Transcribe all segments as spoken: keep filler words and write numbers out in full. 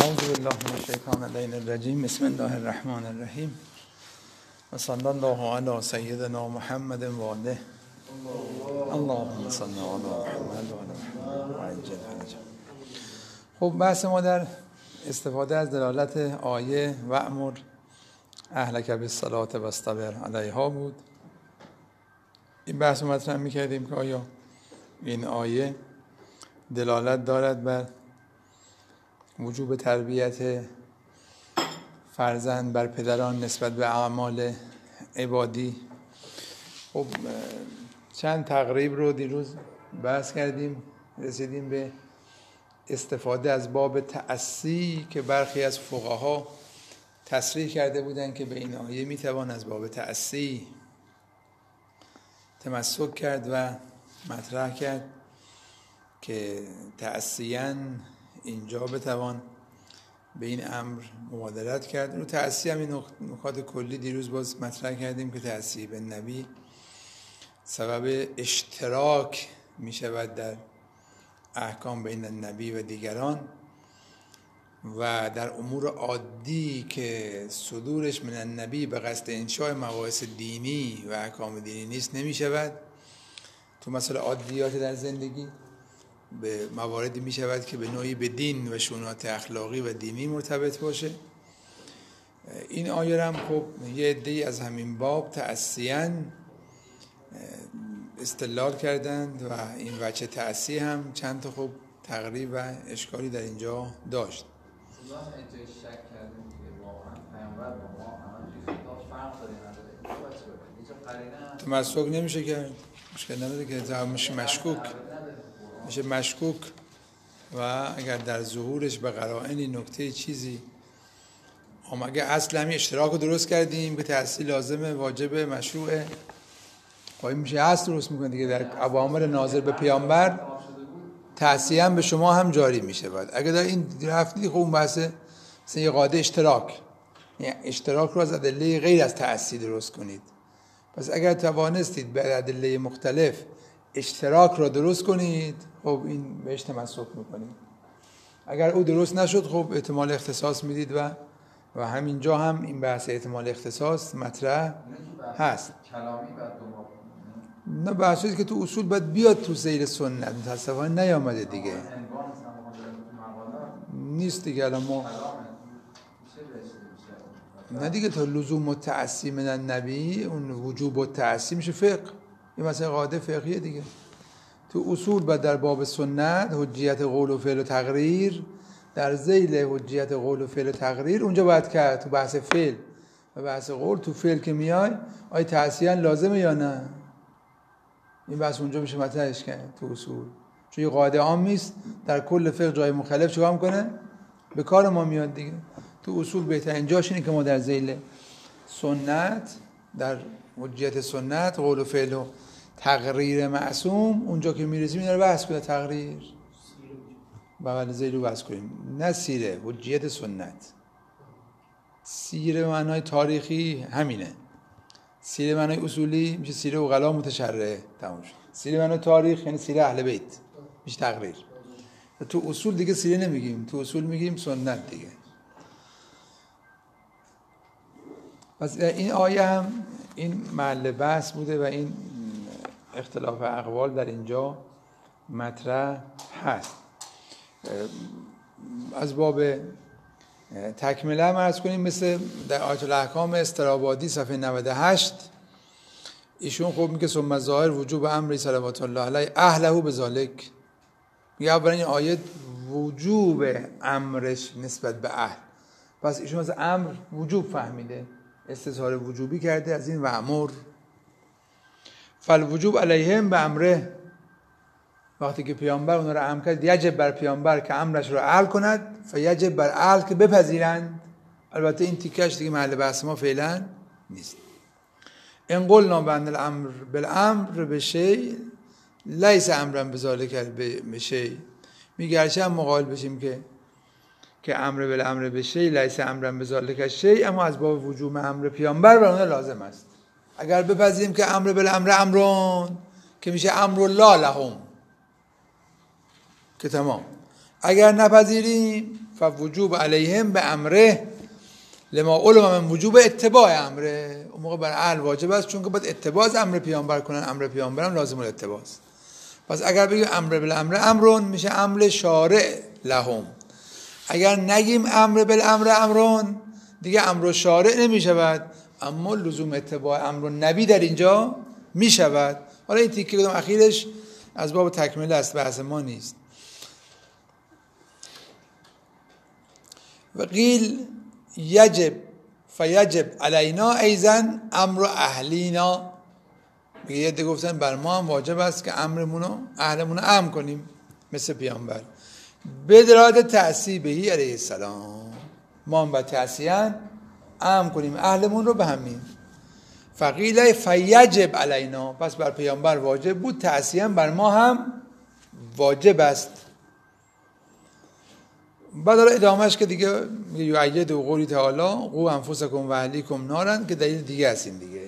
اعوذ بالله من الشیطان اللعین الرجیم. بسم الله الرحمن الرحیم و صلی الله علی سیدنا محمد و آله. اللهم صل علی محمد و آل محمد و عجل فرجهم. خب بحث ما در استفاده از دلالت آیه وأمر اهلک بالصلاة واصطبر علیها بود. این بحث رو مطرح می‌کردیم که آیا این آیه دلالت دارد بر وجوب تربیت فرزند بر پدران نسبت به اعمال عبادی. خب چند تقریب رو دیروز بحث کردیم، رسیدیم به استفاده از باب تأسی که برخی از فقها تصریح کرده بودند که به این آیه میتوان از باب تأسی تمسک کرد و مطرح کرد که تأسیاً اینجا بتوان به این امر مبادرت کرد. رو تأسی هم این نکات کلی دیروز باز مطرح کردیم که تأسی به نبی سبب اشتراک می شود در احکام بین نبی و دیگران و در امور عادی که صدورش من النبی به قصد انشاء مباحث دینی و احکام دینی نیست نمی شود. تو مسئله عادیات در زندگی به مواردی می شود که به نوعی به دین و شؤونات اخلاقی و دینی مرتبط باشه. این آیه هم خب یه عده‌ای از همین باب تأسیاً استدلال کردند و این وجه تأسی هم چند تا خب تقریب و اشکالی در اینجا داشت. تمسک نمیشه کرد، مشکل نداره که جواب میشه مشکوک میشه مشکوک و اگر در ظهورش به قرائنی نکته چیزی هم اگر اصل همین اشتراک رو درست کردیم که تأصیل لازمه واجبه مشروعه خواهی میشه اصل درست میکنه دیگه. در اوامر ناظر به پیامبر تأصیل هم به شما هم جاری میشه. بعد اگر در این رفتید خب اون بحثه مثلا یه قاعده اشتراک، یعنی اشتراک رو از ادله غیر از تأصیل درست کنید. پس اگر توانستید به ادله مختلف اشتراک را درست کنید خب این بهش تمسک میکنید. اگر او درست نشد خب احتمال اختصاص میدید و و همینجا هم این بحث احتمال اختصاص مطرح هست. نه بحثی که تو اصول باید بیاد تو سیر سنت، متاسفانه نیامده دیگه نیست دیگه. الان ما نه دیگه تا لزوم و تأسی من النبی اون وجوب و تأسی میشه فقه، این مثلا قاعده فقهیه دیگه. تو اصول بعد در باب سنت حجیت قول و فعل و تقریر، در ذیل حجیت قول و فعل و تقریر اونجا باید کرد. تو بحث فعل و بحث قول تو فعل که میای آیا تأسیاً لازمه یا نه، این بحث اونجا میشه مطرحش کرد تو اصول. چون یه قاعده عام نیست در کل فقه جای مختلف چیکار میکنه به کار ما میاد دیگه. تو اصول بهترین جاش اینه که ما در ذیل سنت در حجیت سنت قول و فعل و تقریر معصوم اونجا که میرسیم اینا رو بحث کنیم. تقریر بغل ذیل رو بحث کنیم، نه سیره حجیت سنت. سیره معنای تاریخی همینه، سیره معنای اصولی میشه سیره عقلا متشرعه تموم شد. سیره معنای تاریخ یعنی سیره اهل بیت میشه تقریر. تو اصول دیگه سیره نمیگیم، تو اصول میگیم سنت دیگه. پس این آیه هم این محل بحث بوده و این اختلاف اقوال در اینجا مطرح هست. از باب تکمله هم عرض کنیم مثل در آیت الاحکام استرابادی صفحه نود و هشت ایشون خوب میگه ثم ظاهر وجوب امری صلوات الله علیه اهله بذالک. میگه اولا این آیه وجوب امرش نسبت به اهل، پس ایشون از امر وجوب فهمیده، استظهار وجوبی کرده از این وأمر. فالوجوب علیهم به امره، وقتی که پیامبر اونا رو امر کرد یجب بر پیامبر که امرش رو اهل کند، فیجب بر اهل که بپذیرند. البته این تیکش دیگه محل بحث ما فعلا نیست. ان قلنا بان الامر بالامر بشیء لیس امرا بذالک بشیء. میگه هرچند هم مقابل بشیم که که امر بالامر بشیء لیس امرا بذالک شیء، اما از باب وجوب امر پیامبر بر اونها لازم است. اگر بپذیریم که امر بالامر امرون که میشه امر الله لهم که تمام. اگر نپذیریم فوجوب علیهم به امره لما علم من وجوب اتباع امره. اون موقع بر اهل واجب است چون که باید اتباع از امر پیامبر کنن، امر پیامبر هم لازم الاتباع است. پس اگر بگیم امر بالامر امرون میشه امر شارع لهم. اگر نگیم امر بالامر امرون دیگه امر شارع نمیشود، اما لزوم اتباع امر نبی در اینجا میشود. حالا این تیکه کدام اخیرش از باب تکمیل است، بحث ما نیست. و قیل یجب فیجب علینا ایزن امر اهلینا. یه عده گفتن بر ما هم واجب است که امرمونو اهلمونو امر کنیم مثل پیامبر. بدراد تعصیبهی علیه السلام، ما هم با تعصیان امر کنیم اهلمون رو به همین. فقیل فیجب علینا، پس بر پیامبر واجب بود، تعصیان بر ما هم واجب است. بعد حالا ادامهش که دیگه یعید و قولی تعالی قو انفسکم و اهلیکم نارن که دلیل دیگه است. این دیگه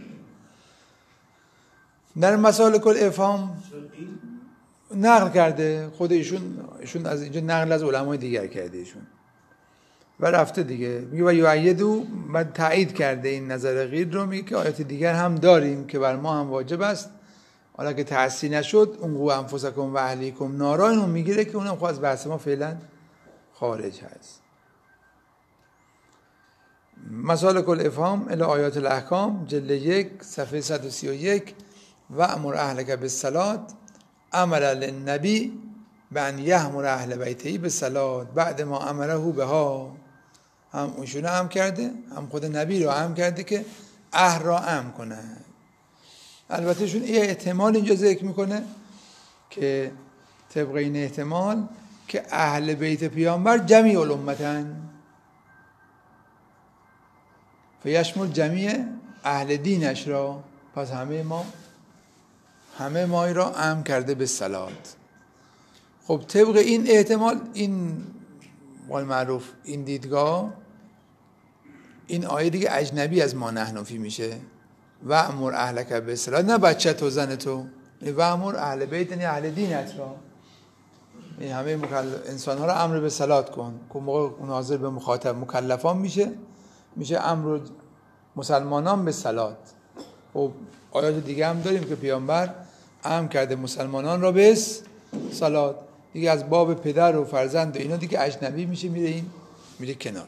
در مسالک الافهام نقل کرده خود ایشون، ایشون از اینجا نقل از علمای دیگر کرده ایشون و رفته دیگه. میگه و یعید و بعد تایید کرده این نظر غیر رو، میگه که آیات دیگر هم داریم که بر ما هم واجب است. حالا که تحصیل نشد اون قو انفسکم و اهلیکم نارا اینو میگیره که اونم خود از بحث ما فعلا خارج هست. مسالک الافهام الی آیات الاحکام جلد یک صفحه صد و سی و یک و امر اهلک بالصلاة امر للنبی بان یأمر اهل بیته بالصلاة بعد ما امره بها. هم اونشونه هم کرده، هم خود نبی رو هم کرده که اهل را امر کنه. البته شون یه احتمال اینجا ذکر میکنه که طبق این احتمال که اهل بیت پیامبر جمیع الامتن، فیشمل جمیع اهل دینش را، پس همه ما همه مای را امر کرده به صلات. خب طبق این احتمال، این قول معروف، این دیدگاه، این آیه دیگه اجنبی از ما نحنفی میشه. و امر اهلک بالصلاة، نه بچه تو زن تو، و امر اهل بیت یعنی اهل دینت را، این همه مکلف انسان ها را امر به صلات کن. که موقع ناظر به مخاطب مکلفان میشه، میشه امر مسلمانان به صلات. خب آیات دیگه هم داریم که پیامبر امر کرده مسلمانان را به صلات. دیگه از باب پدر و فرزند و اینا دیگه اجنبی میشه، میره این میره کنار.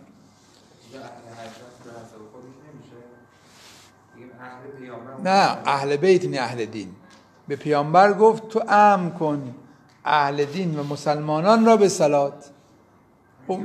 نه اهل بیت نه اهل دین. به پیامبر گفت تو امر کن اهل دین و مسلمانان را به صلات. خب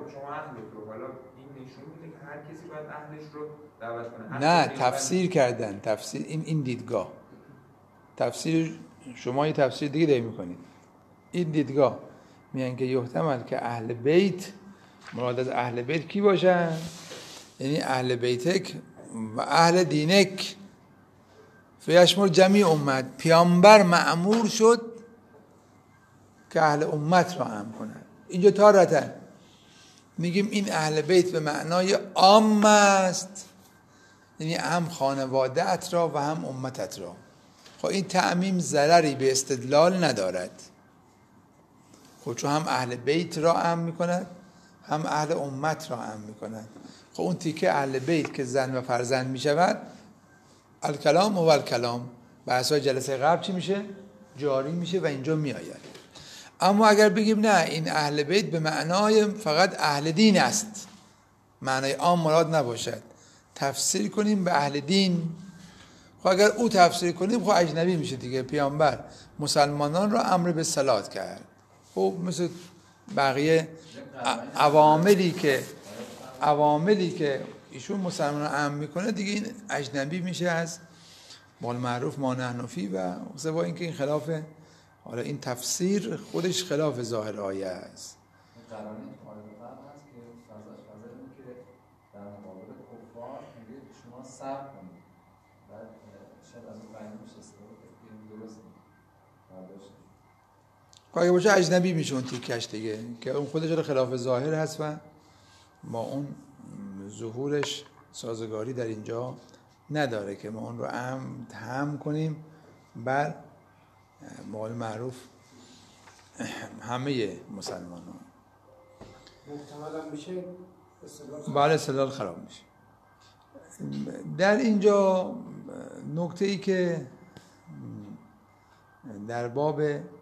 نه تفسیر کردن، تفسیر این این دیدگاه، تفسیر شما یه تفسیر دیگه داری میکنید. این دیدگاه میگن که یحتمل که اهل بیت مراد از اهل بیت کی باشن؟ یعنی اهل بیتک و اهل دینک فیشمل جمیع امت. پیامبر مأمور شد که اهل امت را امر کنند. اینجا تارتن میگیم این اهل بیت به معنای عام است، یعنی هم خانواده‌ات را و هم امتت را. خب این تعمیم ضرری به استدلال ندارد. خب چون هم اهل بیت را امر میکند هم اهل امت را امر میکند. خب اون تیکه اهل بیت که زن و فرزند میشود، الکلام و الکلام بحثای جلسه قبل چی میشه؟ جاری میشه و اینجا میآید. اما اگر بگیم نه این اهل بیت به معنای فقط اهل دین است، معنای عام مراد نباشد، تفسیر کنیم به اهل دین. خب اگر او تفسیر کنیم خب اجنبی میشه دیگه. پیامبر مسلمانان را امر به صلات کرد. خب مثل بقیه عواملی که عواملی که ایشون مسلمان را امر میکنه دیگه، این اجنبی میشه از مال معروف ما نحنفی. و سوا اینکه این خلاف، حالا این تفسیر خودش خلاف ظاهر آیه است. قرانه آیه هست که فضاش فضا اینه که در مقابل کفار میگه شما صبر کنید. بعد شاید از اون قرینه میشه استفاده کنید. این درست نیست. اگه باشه اجنبی میشه اون تیکش دیگه، که اون خودش رو خلاف ظاهر هست و با اون ظهورش سازگاری در اینجا نداره که ما اون رو هم هم کنیم بر مال معروف همه مسلمانان. محتمل میشه بله استدلال خراب میشه. در اینجا نکته ای که در باب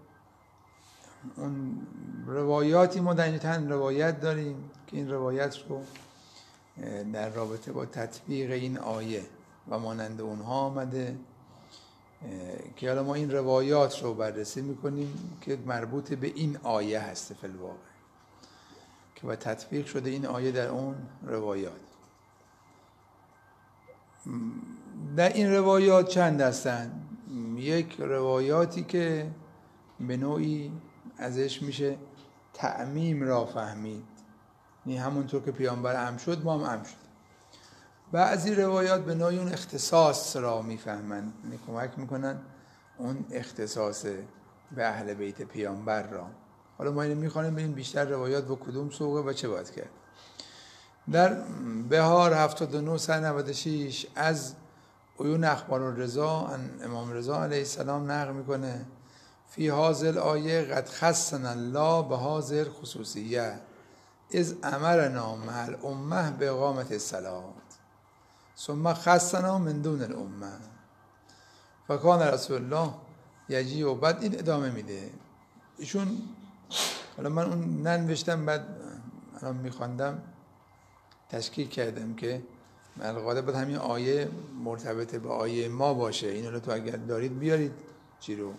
اون روایاتی ما در این چند روایت داریم که این روایت رو در رابطه با تطبیق این آیه و مانند اونها آمده که حالا ما این روایات رو بررسی میکنیم که مربوط به این آیه هست فی الواقع که با تطبیق شده این آیه در اون روایات. در این روایات چند هستن؟ یک روایاتی که به نوعی ازش میشه تعمیم را فهمید، یعنی همونطور که پیامبر عم شد ما هم عم شد. بعضی روایات به نوعی اون اختصاص را میفهمن، یعنی کمک میکنن اون اختصاص به اهل بیت پیامبر را. حالا ما اینو میخوانیم ببینیم بیشتر روایات با کدوم سوقه و چه باید کرد. در بهار هفتاد و نه صد و نود و شش از عیون اخبار الرضا امام رضا علیه السلام نقل میکنه فی هذه آیه قد خصنا الله به هذه خصوصیه اذ امرنا مع الامه به اقامت الصلاة ثم خصنا من دون الامه فکان رسول الله یجی و بعد این ادامه میده. ایشون حالا من اون ننوشتم بعد الان میخواندم تشکیل کردم که الغالب باید همین آیه مرتبط به آیه ما باشه. اینو رو تو اگر دارید بیارید چی رو.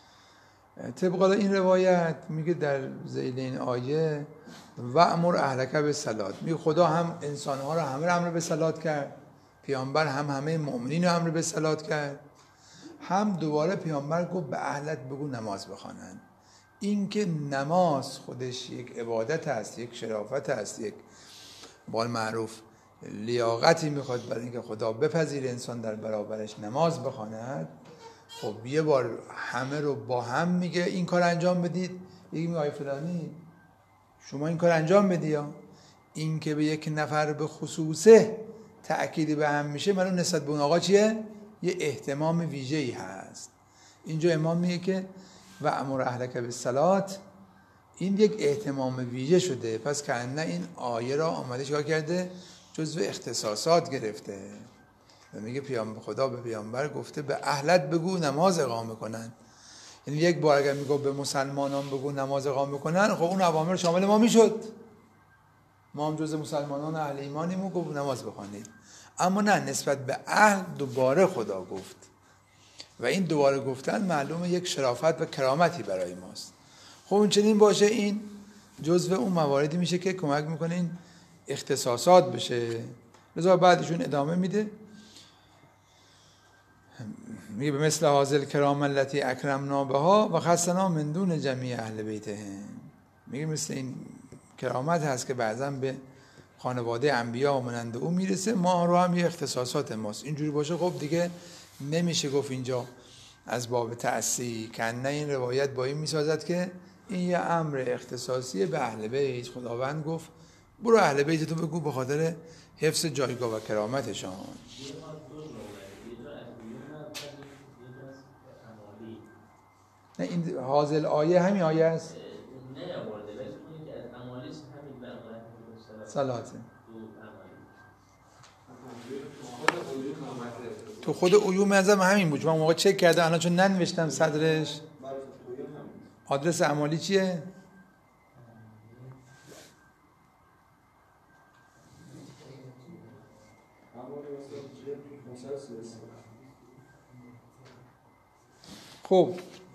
طبق این روایت میگه در ذیل این آیه و امر اهلک بالصلاة، میگه خدا هم انسانها رو همه رو امر به صلات کرد، پیامبر هم همه مؤمنین رو امر به صلات کرد، هم دوباره پیامبر گفت به اهلت بگو نماز بخوانند. این که نماز خودش یک عبادت است، یک شرافت است، یک بال معروف لیاقتی میخواد برای اینکه خدا بپذیر انسان در برابرش نماز بخواند. خب یه بار همه رو با هم میگه این کار انجام بدید، یکی میگه آی فلانی شما این کار انجام بدی. یا این که به یک نفر به خصوصه تأکیدی به هم میشه معلوم نسبت به اون آقا چیه؟ یه اهتمام ویژه‌ای هست. اینجا امام میگه که و امر اهلک بالصلاة، این یک اهتمام ویژه شده. پس کأنه این آیه را آمده چیکار کرده؟ جزو اختصاصات گرفته و میگه پیامبر خدا به پیامبر گفته به اهلت بگو نماز اقامه کنن. یعنی یک بار اگر میگه به مسلمانان بگو نماز اقامه کنن، خب اون اوامر شامل ما میشد، ما هم جزو مسلمانان اهل ایمانیم و گفت نماز بخوانید. اما نه، نسبت به اهل دوباره خدا گفت و این دوباره گفتن معلومه یک شرافت و کرامتی برای ماست. خب اون چنین باشه، این جزو اون مواردی میشه که کمک میکنه این اختصاصات بشه. لذا بعدشون ادامه میده، میگه به مثل حاضر کرام التي اکرمنا بها و خصنا من دون جمیع اهل بیته. میگه مثل این کرامت هست که بعضا به خانواده انبیا و مانند او میرسه، ما رو هم یه اختصاصات ماست. اینجوری باشه خب دیگه نمیشه گفت اینجا از باب تأسی، که نه این روایت با این میسازد که این یه امر اختصاصی به اهل بیت. خداوند گفت برو اهل بیت تو بگو به خاطر حفظ جایگاه و کرامتشان. نه این حاضر آیه همین آیه است. نه آورده ولی اونی که از امالیش همین به امانت صلاته تو خود عیوم ازم همین بود. من موقع چک کردم الان چون ننوشتم صدرش. آدرس امالی چیه؟ خب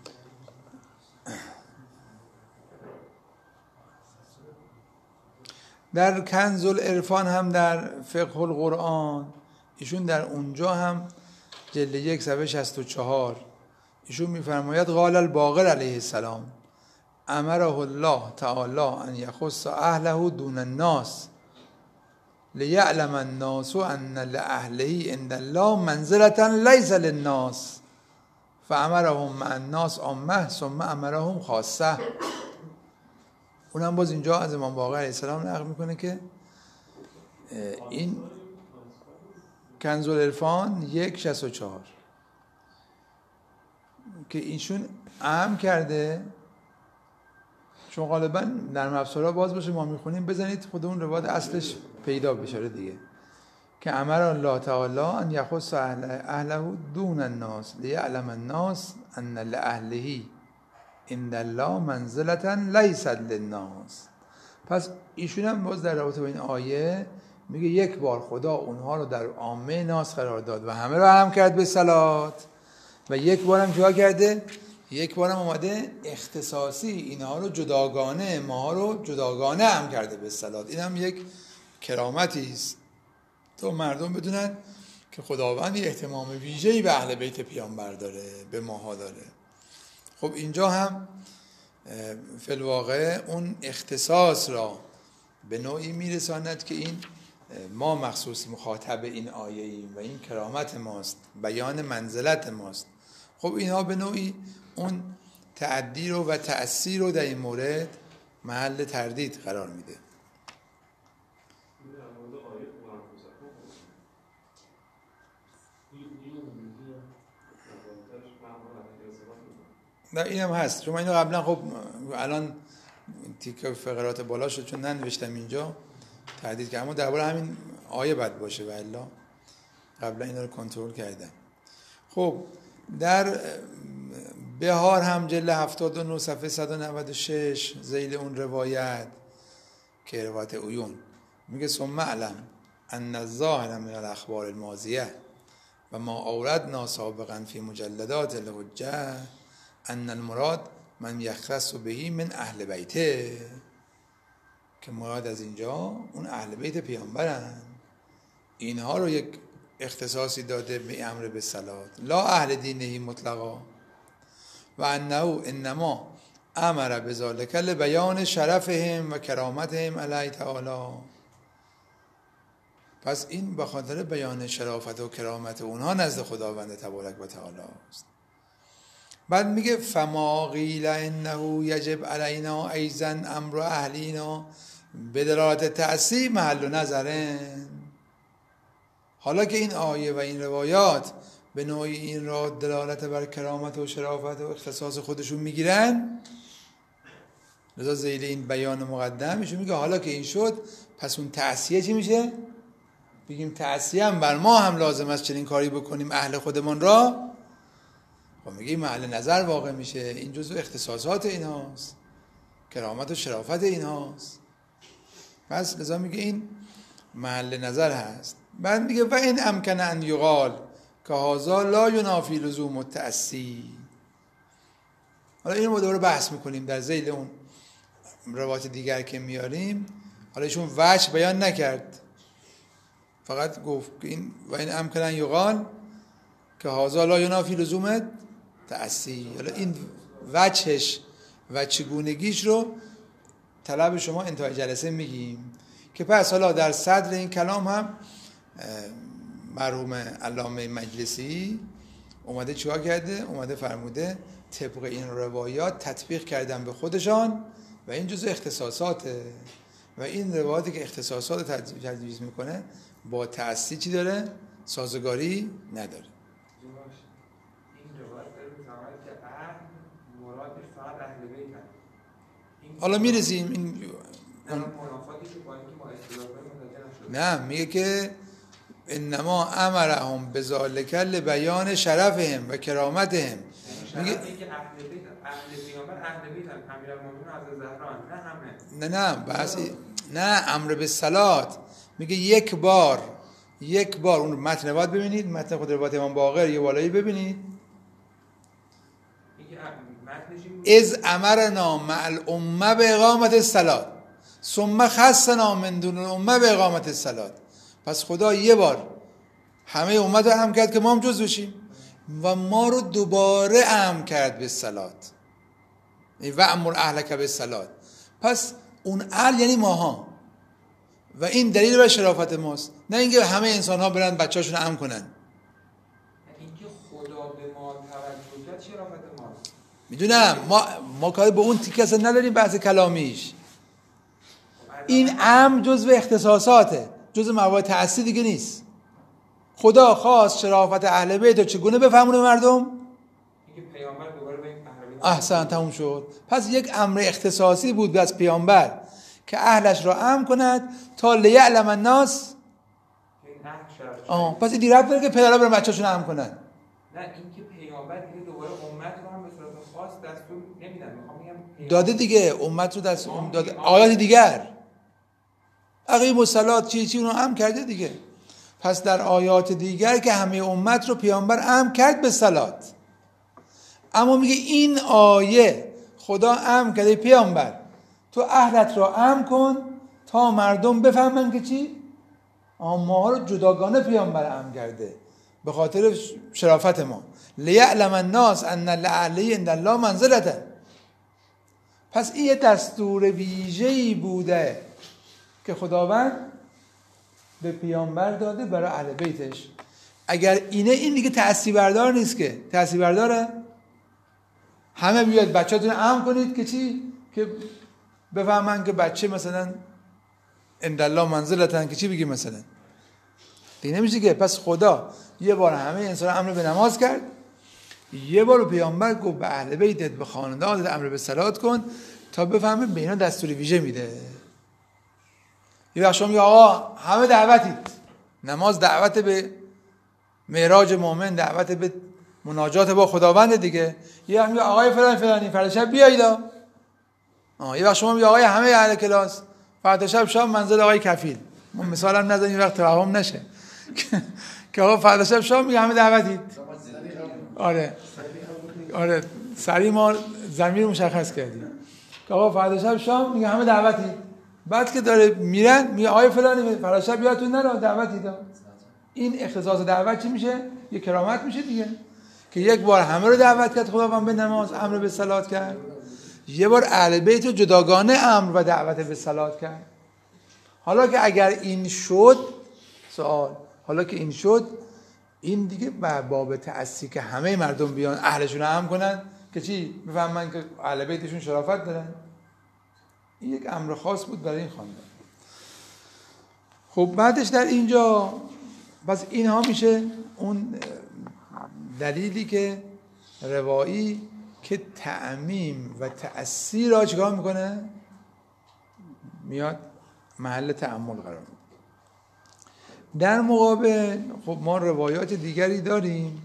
در کنز العرفان هم در فقه القرآن ایشون در اونجا هم جلد یک صفحه شصت و چهار ایشون میفرماید قال الباقر علیه السلام امره الله تعالی ان یخص اهله دون الناس لیعلم الناس ان لاهله عند الله منزلة لیس للناس فامرهم مع الناس عامه ثم امرهم خاصه. اونم باز اینجا از امام باقر علیه السلام نقل میکنه که این کنز العرفان یک شصت و چهار که ایشون اهم کرده چون غالبا نرم افزارها باز باشه ما میخونیم، بزنید خود اون روایت اصلش پیدا بشه دیگه، که امر الله تعالی ان یخص اهل اهله دون الناس لیعلم الناس ان لاهله عند الله منزلة لیست للناس. پس ایشون هم باز در رابطه با این آیه میگه یک بار خدا اونها رو در عامه ناس قرار داد و همه رو هم کرد به صلات، و یک بار هم چیکار کرده؟ یک بار هم اومده اختصاصی اینها رو جداگانه، ماها رو جداگانه هم کرده به صلات. این هم یک کرامتی است تا مردم بدونن که خداوند اهتمام ویژه‌ای به اهل بیت پیامبر داره، به ماها داره. خب اینجا هم فی الواقع اون اختصاص را به نوعی میرساند که این ما مخصوص مخاطب این آیه ایم و این کرامت ماست، بیان منزلت ماست. خب اینها به نوعی اون تعدی رو و تأثیر رو در این مورد محل تردید قرار میده. نه این هم هست، چون من اینو قبلا خب الان تیکه فقرات بالا شد چون ننوشتم اینجا تردید کردم، اما درباره همین آیه بد باشه و الا قبلا اینا رو کنترل کردم. خب در بهار هم جلد هفتاد و نه صفحه صد و نود و شش ذیل اون روایت که روایت عیون میگه ثم اعلم ان الظاهر من الاخبار الماضیه و ما اوردنا سابقا فی مجلدات الحجه ان المراد من یختص بهی من اهل بیته، که مراد از اینجا اون اهل بیت پیامبرن، اینها رو یک اختصاصی داده به امر به صلات، لا اهل دینه مطلقا، و انه انما امر بذلک لبیان شرفهم و کرامتهم علیه تعالی. پس این به خاطر بیان شرافت و کرامت اونها نزد خداوند تبارک و تعالی است. بعد میگه فما قیل انه یجب علینا ایضا امر اهلینا به دلالت تأثیر محل نظرن. حالا که این آیه و این روایات به نوعی این را دلالت بر کرامت و شرافت و اختصاص خودشون میگیرن، لذا ذیل این بیان مقدم میشه میگه حالا که این شد پس اون تأثیه چی میشه؟ بگیم تأثیه هم بر ما هم لازم است چنین کاری بکنیم اهل خودمان را. خب میگه محل نظر واقع میشه، این جزو اختصاصات این هاست، کرامت و شرافت این هاست. پس لذا میگه این محل نظر هست. بعد میگه و این امکن ان یقال که هذا لا ینافی لزوم التأسی. حالا این رو دوباره بحث میکنیم در ذیل اون روایت دیگر که میاریم. حالا ایشون وجه بیان نکرد، فقط گفت که این و این امکن ان یقال که هذا لا ینافی لزوم تأسی. حالا این وجهش و چگونگیش رو طلب شما انتهای جلسه میگیم، که پس حالا در صدر این کلام هم مرحوم علامه مجلسی اومده چیکار کرده؟ اومده فرموده طبق این روایات تطبیق کردن به خودشان و این جزء اختصاصاته، و این روایاتی که اختصاصات تجویز میکنه با تأثیر چی داره؟ سازگاری نداره. حالا میرسیم این نه میگه که انما امرهم بذالک لبیان شرفهم و کرامتهم. میگه اهل بیت اهل پیامبر اهل بیت امیرالمومنین از زهرا نه همه نه نه بحث نه امر به صلات. میگه یک بار یک بار اون متن روایت ببینید، متن خود روایت امام باقر یه بالایی ببینید. از امرنا مع الامه به اقامت الصلات ثم خصنا من دون الامه به اقامت الصلات. پس خدا یه بار همه امت رو امر کرد که ما هم جز بشیم و ما رو دوباره امر کرد به صلات، و امر اهلک به صلات. پس اون اهل یعنی ماها، و این دلیل بر شرافت ماست، نه اینکه همه انسان ها برن بچه‌شون امر کنن. اینکه خدا به ما توجه کرد شرافت ماست. میدونم ما ما کاری به اون تیکه اصلا نداریم بحث کلامیش. این امر جزء اختصاصاته، جزء موارد تأثیر دیگه نیست. خدا خواست شرافت اهل بیت رو چگونه بفهمونه مردم؟ اینکه پیامبر دوباره به این اهل بیت احسن، تموم شد. پس یک امر اختصاصی بود از پیامبر که اهلش را امن کند تا لیعلم الناس. آه پس این دیرت داره که پدرها برن بچه‌شون امن کنن. نه اینکه پیامبر دیگه دوباره امت رو هم به صورت خاص دستور نمیدن. میخوام بگم داده دیگه، امت رو دست داده. آیات دیگر اقیم الصلات چی چی اونو امر کرده دیگه. پس در آیات دیگر که همه امت رو پیامبر امر کرد به صلات، اما میگه این آیه خدا امر کرده پیامبر تو اهلت را امر کن تا مردم بفهمن که چی؟ ما رو جداگانه پیامبر امر کرده به خاطر شرافت ما. لیعلم الناس ان لعلی عند الله منزلته. پس این یه دستور ویژه‌ای بوده که خداوند به پیامبر داده برای اهل بیتش. اگر اینه این دیگه تأثیر بردار نیست که. تأثیر برداره؟ همه بیاد بچه‌تون امن کنید که چی؟ که بفهمن که بچه مثلا عند الله منزلتن، که چی بگی مثلا؟ دیگه نمیشه که. پس خدا یه بار همه انسان امر به نماز کرد، یه بار پیامبر گفت به اهل بیتت به خاندانت امر به صلات کن تا بفهمه به اینا دستور ویژه میده. یه وقت شما میگه آقا همه دعوتید، نماز دعوت به معراج مومن، دعوت به مناجات با خداوند دیگه. یه وقت میگه آقای فلان فلانی فردا شب بیایید. آه یه وقت شما میگه آقای همه اهل کلاس فردا شب شام منزل آقای کفیل. ما مثالم نزنیم وقت توهم نشه که آقا فردا شب شام میگه همه دعوتید. آره آره سریع ما ضمیر مشخص کردیم که آقا فردا شب شام میگه همه دعوتید. بعد که داره میرن میگه آقای فلانی فردا شب یادتون نره دعوتید. این اختصاص دعوت چی میشه؟ یه کرامت میشه دیگه که یک بار همه رو دعوت کرد خداوند به نماز، امر به صلات کرد. یه بار اهل بیت رو جداگانه امر و دعوت به صلات کرد. حالا که اگر این شد، سوال حالا که این شد، این دیگه باب تأسی که همه مردم بیان اهلشون رو امن کنن که چی؟ بفهمن که اهل بیتشون شرافت دارن. این یک امر خاص بود برای این خاندان. خب بعدش در اینجا پس اینها میشه اون دلیلی که روایی که تعمیم و تأثیر را چیکار میکنه؟ میاد محل تأمل قرار میده. در مقابل خب ما روایات دیگری داریم.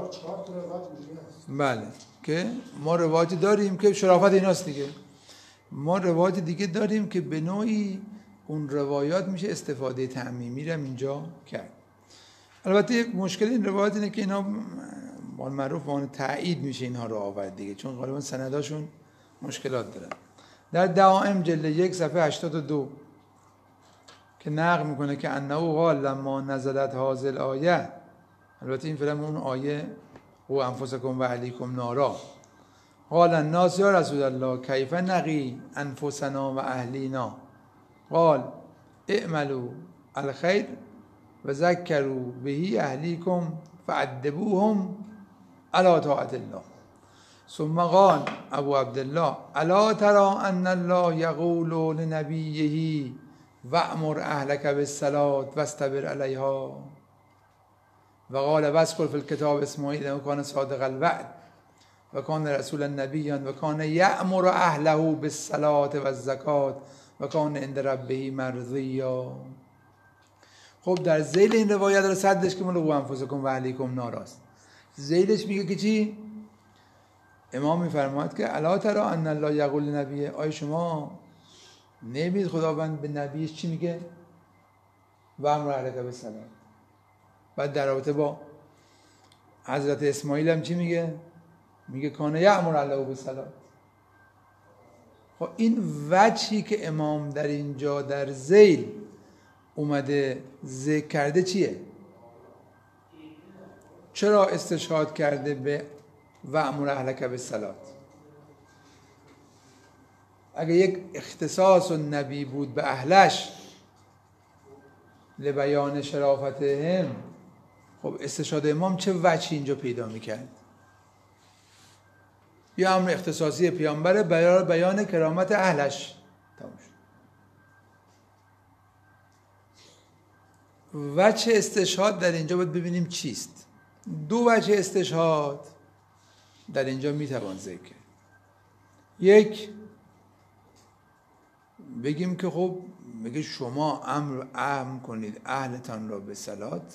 بله که ما روایات داریم که شرافت ایناست دیگه. ما روایات دیگه داریم که به نوعی اون روایات میشه استفاده تعمیمی رو اینجا کرد. البته یک مشکل این روایات اینه که اینا معروف به تایید میشه اینها رو آورد دیگه، چون غالبا سنداشون مشکلات دارن. در دعائم جلد یک صفحه هشتاد و دو که نقل میکنه که انه قال لما نزلت هذه الآیه، البته این فیلم اون آیه و انفسکم و اهلیکم نارا، قال الناس یا رسول الله کیف نقی انفسنا و اهلینا، قال اعملوا الخیر و ذکروا بهی اهلیکم فعدبوهم علی طاعت الله. ثم قال ابو عبدالله الا ترى ان الله یقول لنبیه وأمر اهلک بالصلاة واصطبر علیها، و قال واذکر فی الکتاب اسماعیل انه کان صادق الوعد و کان رسولا نبیا و کان یأمر اهله بالصلاة والزکاة و کان عند ربه مرضیا. خب در ذیل این روایت رو صدش که مال و انفسکم و اهلیکم ناراست، ذیلش میگه که چی؟ امام میفرماید که الا تری ان الله یقول لنبیه، آیا شما نمیدید خداوند به نبیش چی میگه؟ و امر اهلک بالصلاة. بعد در رابطه با حضرت اسماعیل هم چی میگه؟ میگه کان یأمر الله بالصلاة. خب این وجهی که امام در اینجا در ذیل اومده ذکر کرده چیه؟ چرا استشهاد کرده به و امر اهلک بالصلاة؟ اگه یک اختصاص و نبی بود به اهلش لبیان شرافتهم، خب استشهاد امام چه وجهی اینجا پیدا میکرد؟ یا امر اختصاصی پیامبر برای بیان کرامت اهلش تمام شد. وجه استشهاد در اینجا باید ببینیم چیست. دو وجه استشهاد در اینجا میتوان ذکر. یک بگیم که خب میگه شما امر امر کنید اهلتان را به صلات،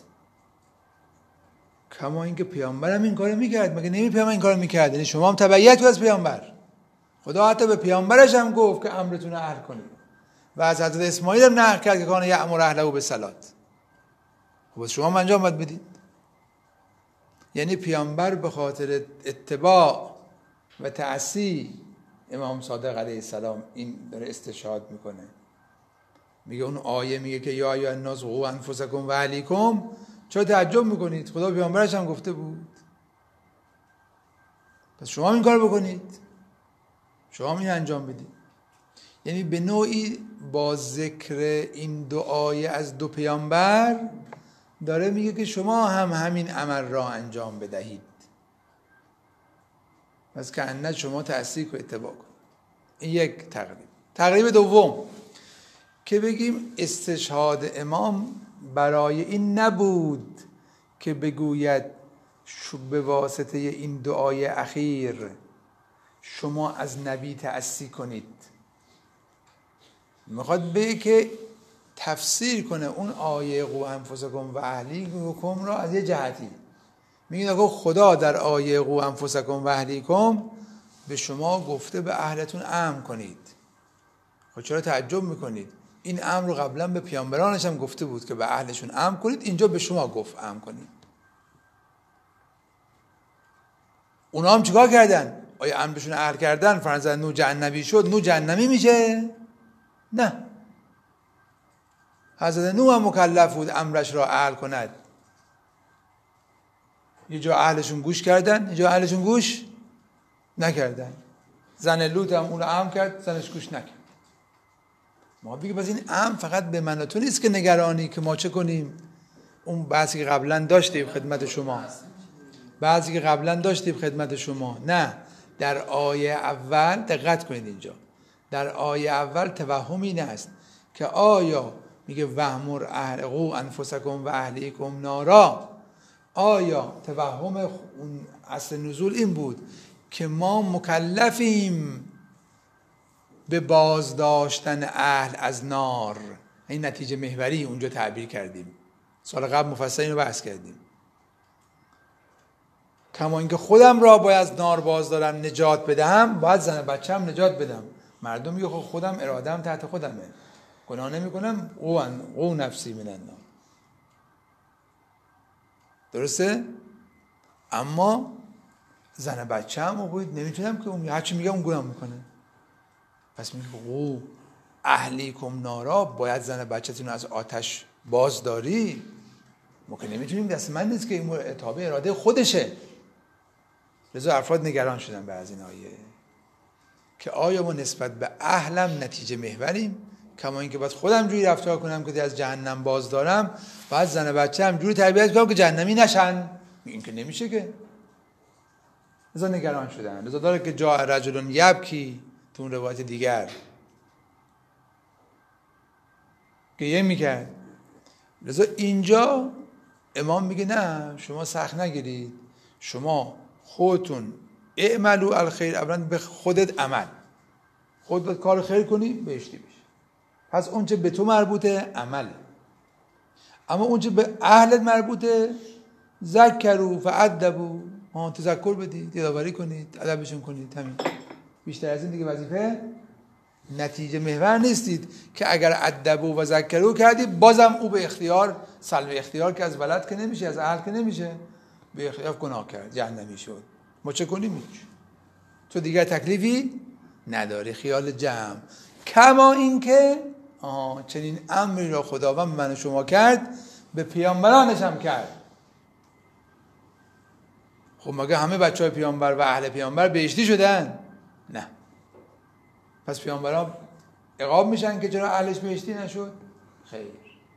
کما اینکه پیامبرم این کارو میکرد. مگه نمی پیامبر این کارو میکرد؟ یعنی شما هم تبعیت از پیامبر. خدا حتی به پیامبرش هم گفت که امرتون رو اهل کنید و از حضرت اسماعیل هم نقل کرد که کان یأمر اهله به صلات. خب شما هم انجام باید بدید. یعنی پیامبر به خاطر اتباع و تأسی امام صادق علیه السلام این داره استشهاد میکنه. میگه اون آیه میگه که یا ایها الناس قوا انفسکم و اهلیکم، چرا تعجب میکنید؟ خدا پیامبرش هم گفته بود. پس شما این کار بکنید، شما این انجام بدید. یعنی به نوعی با ذکر این دو آیه از دو پیامبر داره میگه که شما هم همین عمل را انجام بدهید. پس که انت شما تأسیس و اتباع کنید. این یک تقریب. تقریب دوم که بگیم استشهاد امام برای این نبود که بگوید به واسطه این دعای اخیر شما از نبی تأسی کنید. میخواد بگه که تفسیر کنه اون آیه قوا انفسکم و اهلیکم را از یه جهتی. میگه آقا خدا در آیه قوا انفسکم و اهلیکم به شما گفته به اهلتون امر کنید. خب چرا تعجب میکنید؟ این امر رو قبلا به پیامبرانش هم گفته بود که به اهلشون امر کنید، اینجا به شما گفت امر کنید. اونا هم چیکار کردن؟ آیا امر بهشون اهل کردن فرضاً نو جهنمی شد، نو جهنمی میشه؟ نه. حضرت نوح هم مکلف بود امرش را اهل کند. یه جا اهلشون گوش کردن، یه جا اهلشون گوش نکردن. زن لوط هم اون رو امر کرد، زنش گوش نکرد. ما بگیم بس این امر فقط به من و تو نیست که نگرانی که ما چه کنیم. اون بعضی که قبلا داشتیم خدمت شما بعضی که قبلا داشتیم خدمت شما نه، در آیه اول دقت کنید. اینجا در آیه اول توهم این است که آیا میگه وهمر اهل قو انفسکم و اهلیکم نارا، آیا توهم اون اصل نزول این بود که ما مکلفیم به بازداشتن اهل از نار؟ این نتیجه محوری اونجا تعبیر کردیم. سال قبل مفصل اینو بحث کردیم. کما اینکه خودم را باید از نار باز دارم نجات بدهم، باید زن بچه‌م نجات بدم. مردم میگه خب خودم اراده‌ام تحت خودمه، گناه نمی‌کنم، قو قو نفسی من النار. درسته؟ اما زن بچه‌م رو نمیتونم که اون هرچی میگه اون گناه میکنه. پس میگه قو اهلیکم نارا، باید زن بچه‌تون از آتش باز داری. ما که نمیتونیم، دست من نیست که این تابع اراده خودشه. لذا افراد نگران شدن به از این آیه که آیا ما نسبت به اهلم نتیجه محوریم، کما اینکه باید خودم جوری رفتار کنم که از جهنم باز دارم، باید زن بچه هم جوری تربیت کنم که جهنمی نشن. این که نمیشه که. لذا نگران شدن. لذا داره که جا رجل یبکی تو اون روایت دیگر گریه میکرد. لذا اینجا امام میگه نه، شما سخت نگیرید، شما خودتون اعملوا الخیر، اولا به خودت عمل، خودت کار خیر کنی بهشتی بشی. پس اون چه به تو مربوطه عمل، اما اون چه به اهلت مربوطه ذکروا فادبوا، ها تذکر بدید، یادآوری کنید، ادبشون کنید. همین. بیشتر از این دیگه وظیفه نتیجه محور نیستید که اگر ادبوا و ذکروا کردید بازم او به اختیار، سلب اختیار که از ولد که نمیشه، از اهل که نمیشه، به اختیار گناه کرد، جهنمی شد. ما چه کنیم؟ هیچ. تو دیگر تکلیفی نداری. خیال جمع. کما اینکه آه چنین امری را خداوند من و شما کرد، به پیامبرانش هم کرد. خب مگه همه بچهای پیامبر و اهل پیامبر بهشتی شدن؟ نه. پس پیامبران عقاب میشن که چرا اهلش بهشتی نشد؟ خیر.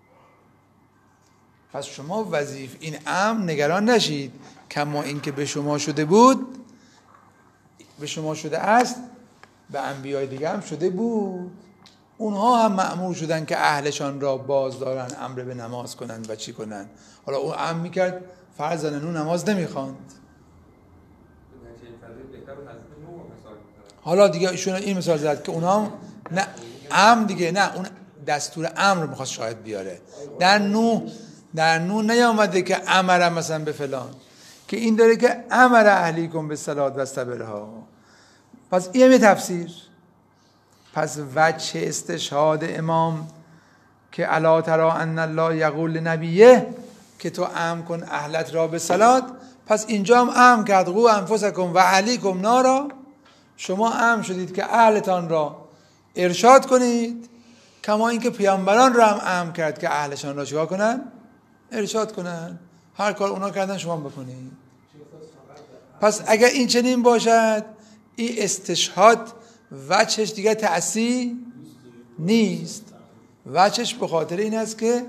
پس شما وظیفه این امر نگران نشید، کما اینکه به شما شده بود، به شما شده است، به انبیای دیگه هم شده بود. اونها هم مأمور شدن که اهلشان را باز دارن، امر به نماز کنن و چی کنن. حالا اون امر میکرد فرزانه نو نماز نمیخواند. حالا دیگه ایشون این مثال زد که اونا هم نه امر دیگه، نه اون دستور امر میخواست شاهد بیاره. در نوح در نوح نیامده که امر مثلا به فلان، که این داره که امر اهلیکم به صلات و استبرها. پس این یه تفسیر. پس وجه استشهاد امام که الا تری ان الله یقول لنبیه که تو امر کن اهلت را به صلات، پس اینجا هم امر کرد قو انفسکم و اهلیکم نارا، شما امر شدید که اهلتان را ارشاد کنید، کما اینکه پیامبران را هم امر کرد که اهلشان را چیکار کنن؟ ارشاد کنن. هر کار اونا کردن شما بکنید. پس اگر این چنین باشد، این استشهاد وجهش دیگه تأثیر نیست. وجهش به خاطر این است که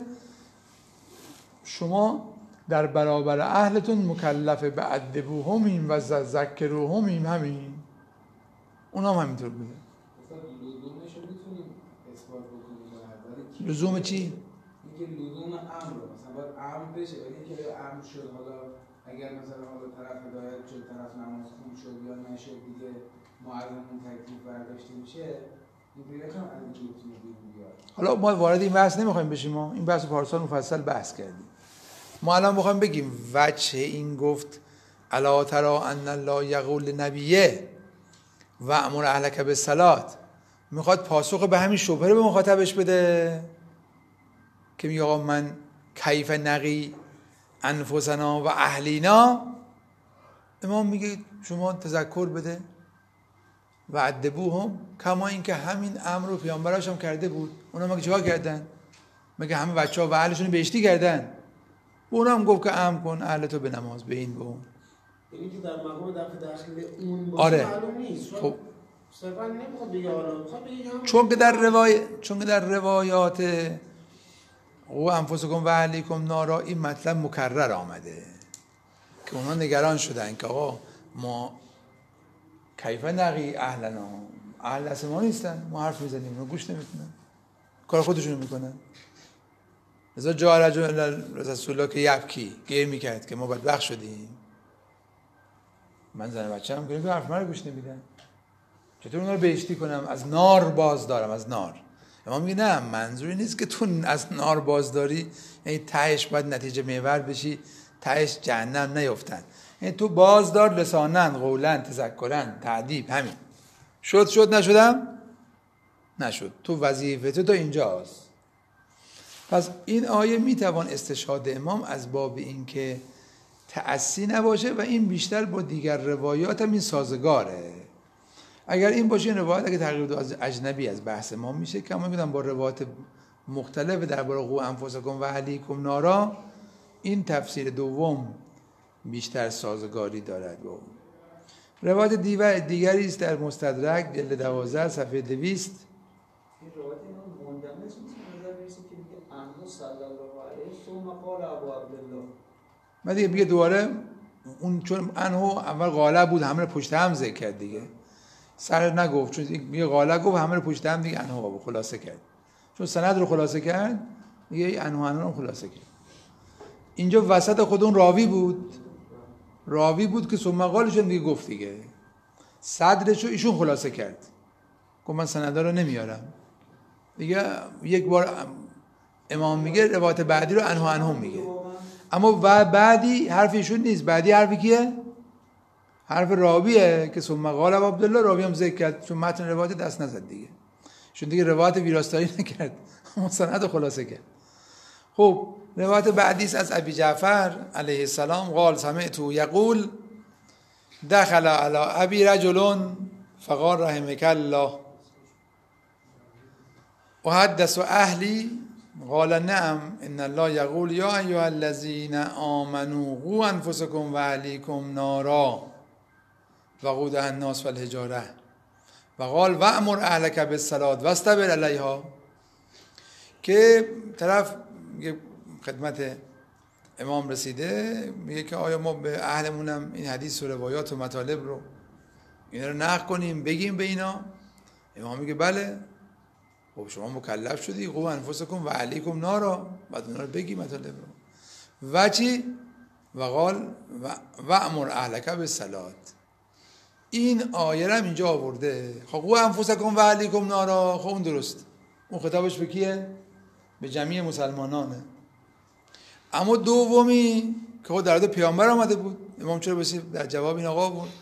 شما در برابر اهلتون مکلف به ادبوهمیم و ذکروهمیم، همین اونا هم همینطور بوده. لزومش رو میتونیم اثبات بکنیم. لزوم چی؟ اینکه لزوم امر مثلا باید امر بشه، ولی اینکه امر شد، حالا اگر مثلا حالا طرف هدایت شد، طرف نماز خون شد یا نشد، دیگه ما از اون تکلیف برداشته میشه، این دیگه هم از این میتونه بیرون بیاد. حالا ما وارد این بحث نمیخوایم بشیم، ما این بحث پارسال مفصل بحث کردیم. ما الان میخوایم بگیم وجه این گفت الا تری ان الله یقول لنبیه و امر اهلک بالصلات، میخواد پاسخ به همین شبهه رو به مخاطبش بده که میگه آقا من کیف نقی انفسنا و اهلینا. امام میگه شما تذکر بده و ادبوهم کما این که همین امر رو پیامبراش هم کرده بود. اونا مگه چیکار کردن؟ مگه همه بچه‌ها و اهلشون بهشتی کردن؟ اونا هم گفت که امر کن اهلتو به نماز، به این به اون. یعنی که در مقام داخل داخل اون باشه آره. معلوم نیست. خب صرفا نمیخواد بگه حالا میخواد بگه چون که در روایت چون که در روایات او انفسکم و اهلیکم نارا این مطلب مکرر آمده که اونا نگران شدن که آقا ما کیف نقی اهلنا، اهل اصل ما نیستن، ما حرف میزنیم اونا گوش نمیکنن، کار خودشونو میکنن. لذا جا رجل رسول الله که یبکی گیر میکرد که ما بدبخت شدیم، من زن بچه هم کنیم که حرف من رو گوش نمیدن، چطور اونا رو بهشتی کنم، از نار باز دارم، از نار. اما میگه نه، منظوری نیست که تو از نار باز داری یعنی تهش باید نتیجه محور بشی، تهش جهنم نیفتن، یعنی تو بازدار لسانن، قولن، تذکرن، تعدیب، همین. شد شد نشدم نشد، تو وظیفه تو تا اینجاست. پس این آیه میتوان استشهاد امام از باب این که تأسی نباشه و این بیشتر با دیگر روایات هم این سازگاره. اگر این باشه این روایت اگه تقریبا از اجنبی از بحث ما میشه که ما میگم با روایات مختلف درباره قو انفسکم و اهلیکم نارا، این تفسیر دوم بیشتر سازگاری دارد با اون. روایت دیگری است در مستدرک جلد دوازده صفحه دویست. این روایت اینا مندمج نیست نظر میرسه که میگه انو صلی الله علیه ثم قال ابو عبدالله. من دیگه میگه دوباره اون چون انو اول قاله بود همه رو پشت هم ذکر کرد دیگه، سر نگفت، چون میگه قاله گفت همه رو پشت هم دیگه انو رو خلاصه کرد، چون سند رو خلاصه کرد دیگه انو انو رو خلاصه کرد. اینجا وسط خود اون راوی بود، راوی بود که ثم قالش دیگه گفت دیگه، صدرشو ایشون خلاصه کرد، گفت من سندا رو نمیارم دیگه. یک بار امام میگه روایت بعدی رو انو انو میگه، اما بعدی حرف ایشون نیست، بعدی حرفی کیه؟ حرف راویه که ثم قال ابو عبدالله، راوی هم ذکر کرد چون متن روایت دست نزد دیگه، چون دیگه روایت ویراستاری نکرد، اما سند خلاصه کرد. خب روایت بعدی است از ابی جعفر علیه السلام قال سمعت یقول دخل علی ابی رجل فقال رحمک الله احدث اهلی قال نعم ان الله یقول یا ایها الذین آمنوا قوا انفسکم و اهلیکم نارا وقودها الناس والحجاره و قال وامر اهلک بالصلاه واستبر علیها. که طرف خدمت امام رسیده میگه که آیا ما به اهلمونم این حدیث و روایات و مطالب رو اینا رو نقل کنیم بگیم به اینا؟ امام میگه بله. خب شما مکلف شدی قو انفسکم و اهلیکم نارا، بعد اونا رو بگی مطالب رو. و چی؟ و قال و امر اهلک بالصلاه. این آیه رو هم اینجا آورده. خب قو انفسکم و اهلیکم نارا، خب اون درست، اون خطابش به کیه؟ به جمعی مسلمانانه. اما دومی که خود در حد پیامبر آمده بود، امام چرا بسی در جواب این آقا بود؟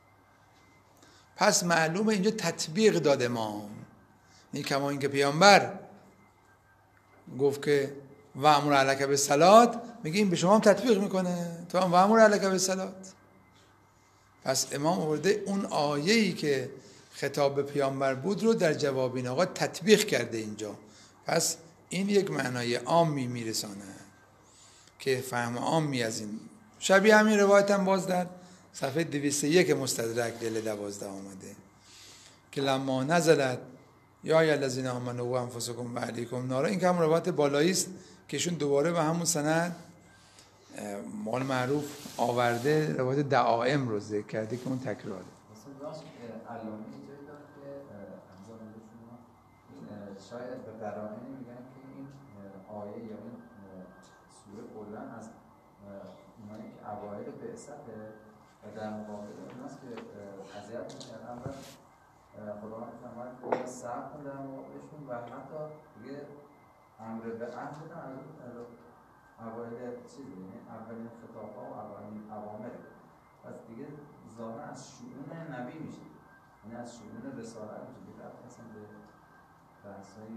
پس معلومه اینجا تطبیق داد امام. این کما این که پیامبر گفت که و امر اهلک بالصلاة، میگه این به شما هم تطبیق میکنه، تو هم و امر اهلک بالصلاة. پس امام آورده اون آیه‌ای که خطاب به پیامبر بود رو در جواب این آقا تطبیق کرده اینجا. پس این یک معنای عامی میرسانه که فهم عامی از این. شبیه همین روایت هم باز در صفحه دویست و یک مستدرک دل دوازده آمده که لما نزلت یا ای الذین آمنوا قوا انفسکم و اهلیکم نارا، این که هم روایت بالایی است که ایشون دوباره به همون سند مال معروف آورده، روایت دعائم رو ذکر کرده که اون تکراره. مثلا راست علامه اینجایی داره که همزمان شما شاید به قرائنی میگن که این آیه یا این سوره کلا از اونایی که اوایل بعثته و در مقابل اوناست که اذیت می‌کردن و خداوند فرمان که صبر کن در مقابلشون و حتی دیگه امر به عهد بدن از اوایل چیز، یعنی اولین خطاب‌ها و اولین اوامر. پس دیگه ظاهرا از شؤون نبی میشه، یعنی از شؤون رسالت میشه دیگه. اصلا به بحث‌های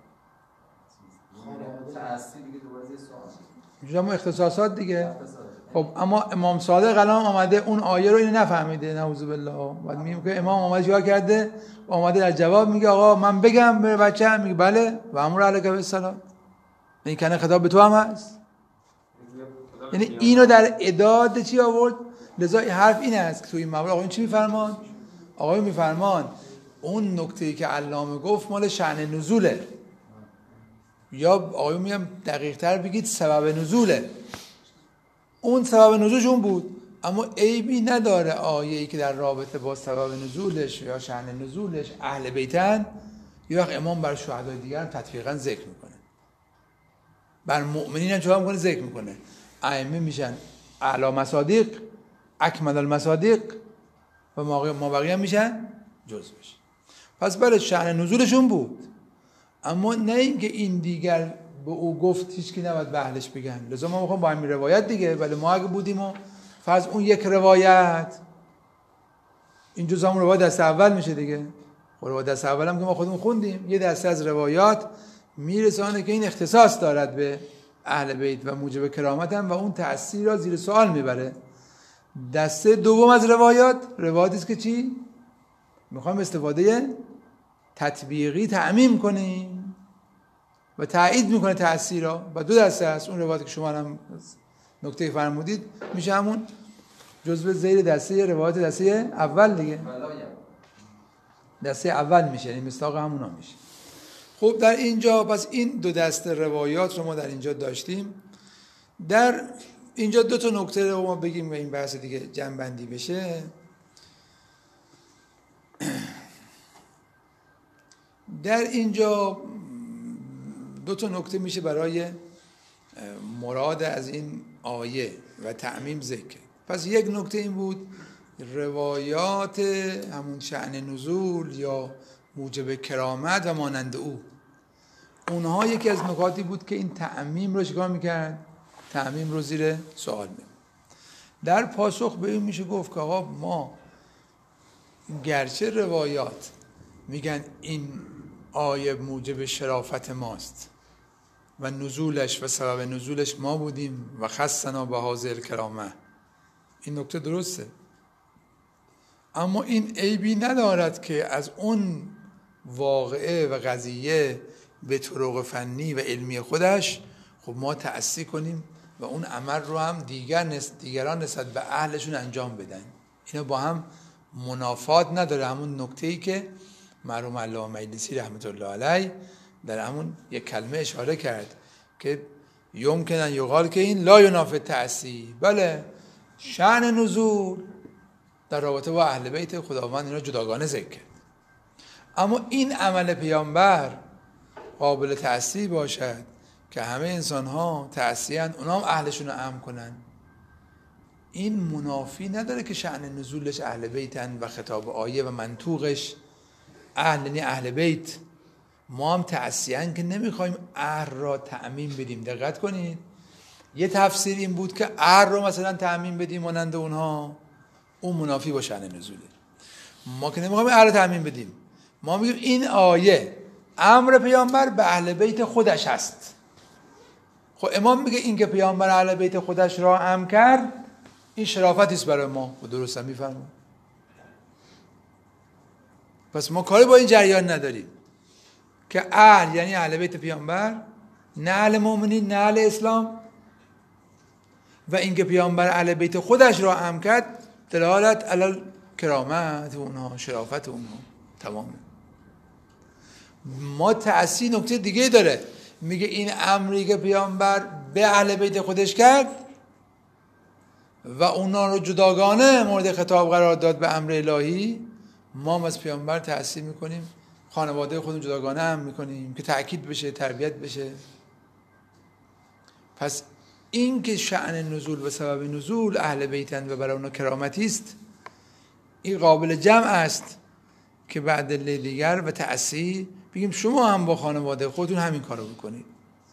چیز تأثیر دیگه دوباره زیر سوال میشه. اینجا اختصاصات دیگه. خب اما امام صادق الان آمده اون آیه رو اینو نفهمیده، نعوذ بالله. بعد میگه که امام اومده چیکار کرده؟ اومده در جواب میگه آقا من بگم به بچه‌م، میگه بله و امر اهلک بالصلاة. این کنه خطاب به تو هم هست. یعنی اینو در اعداد چی آورد؟ لذا حرف این است که تو این مورد آقایون چی میفرمان؟ آقایون میفرمان اون نکته‌ای که علامه گفت مال شأن نزوله، یا آقایون میگم دقیق تر بگید سبب نزوله. اون سبب نزولش اون بود، اما عیبی نداره آیه‌ای که در رابطه با سبب نزولش یا شأن نزولش اهل بیتن، یه وقت امام بر شهدای دیگر هم تطبیقا ذکر میکنه، بر مؤمنین هم چه میکنه؟ ذکر میکنه. ائمه میشن اعلی مصادیق، اکمل المصادیق و ما بقیه هم میشن جزوش. پس برای شأن نزولشون بود، اما نه اینکه این دیگر به او گفت هیچ کی نباید به اهلش بگن. لذا ما میخوام با همین روایت دیگه، ولی ما اگه بودیم و فرض اون یک روایت این جزء همون روایت دست اول میشه دیگه. خب روایت دست اول هم که ما خودمون خوندیم، یه دسته از روایات میرسانه که این اختصاص دارد به اهل بیت و موجب کرامت هم و اون تأثیر را زیر سوال میبره. دسته دوم از روایات روایاتی است که چی؟ میخوایم استفاده تطبیقی تعمیم کنیم و تایید میکنه تأثیر را. و دو دسته است. اون روایاتی که شما هم نکته فرمودید میشه همون جزء زیر دسته روایات دسته اول دیگه، دسته اول میشه، یعنی مصداق همونا میشه. خب در اینجا پس این دو دسته روایات رو ما در اینجا داشتیم. در اینجا دو تا نکته رو ما بگیم و این بحث دیگه جمع بندی بشه. در اینجا دو تا نکته میشه برای مراد از این آیه و تعمیم ذکر. پس یک نکته این بود روایات همون شأن نزول یا موجب کرامت و مانند او، اونها یکی از نکاتی بود که این تعمیم رو چیکار میکرد؟ تعمیم رو زیر سوال می‌برد. در پاسخ به این میشه گفت که آقا ما گرچه روایات میگن این آیه موجب شرافت ماست و نزولش و سبب نزولش ما بودیم و خصنا به هذه الکرامه، این نکته درسته، اما این عیبی ندارد که از اون واقعه و قضیه به طرق فنی و علمی خودش خب ما تأسی کنیم و اون عمل رو هم دیگر نس... دیگران نسبت به اهلشون انجام بدن. اینا با هم منافات نداره. همون نکته‌ای که مرحوم علامه مجلسی رحمت الله علیه در همون یک کلمه اشاره کرد که یمکن ان یقال که این لا ینافی تأسی، بله شأن نزول در رابطه با اهل بیت خداوند اینا جداگانه ذکر کرد، اما این عمل پیامبر قابل تأسی باشد که همه انسان ها تأسیان اونا هم اهلشون رو امن کنن، این منافی نداره که شأن نزولش اهل بیتن و خطاب آیه و منطوقش اهل یعنی اهل بیت. ما هم تعصیان که نمیخوایم اهل را تعمیم بدیم. دقت کنید یه تفسیر این بود که اهل را مثلا تعمیم بدیم مانند اونها، اون منافی با شأن نزوله. ما که نمیخوایم اهل تعمیم بدیم، ما میگیم این آیه امر پیامبر به اهل بیت خودش هست. خب امام میگه این که پیامبر اهل بیت خودش را امر کرد این شرافتی است برای ما. و درست هم میفرمون. پس ما کاری با این جریان نداریم که اهل یعنی اهل بیت پیامبر، نه اهل مؤمنین نه اهل اسلام، و اینکه پیامبر اهل بیت خودش را امر کرد دلالت علی کرامت اونها، شرافت اونها. تمامه. ما تأثیر نکته دیگه داره، میگه این امری که پیامبر به اهل بیت خودش کرد و اونا رو جداگانه مورد خطاب قرار داد به امر الهی، ما هم از پیامبر تأثیر میکنیم، خانواده خودمون جداگانه هم میکنیم که تأکید بشه، تربیت بشه. پس این که شأن نزول به سبب نزول اهل بیتن و برای اونا کرامتی است، این قابل جمع است که بعد دیگر و تأثیر بگیم شما هم با خانواده خودتون همین کارو بکنید.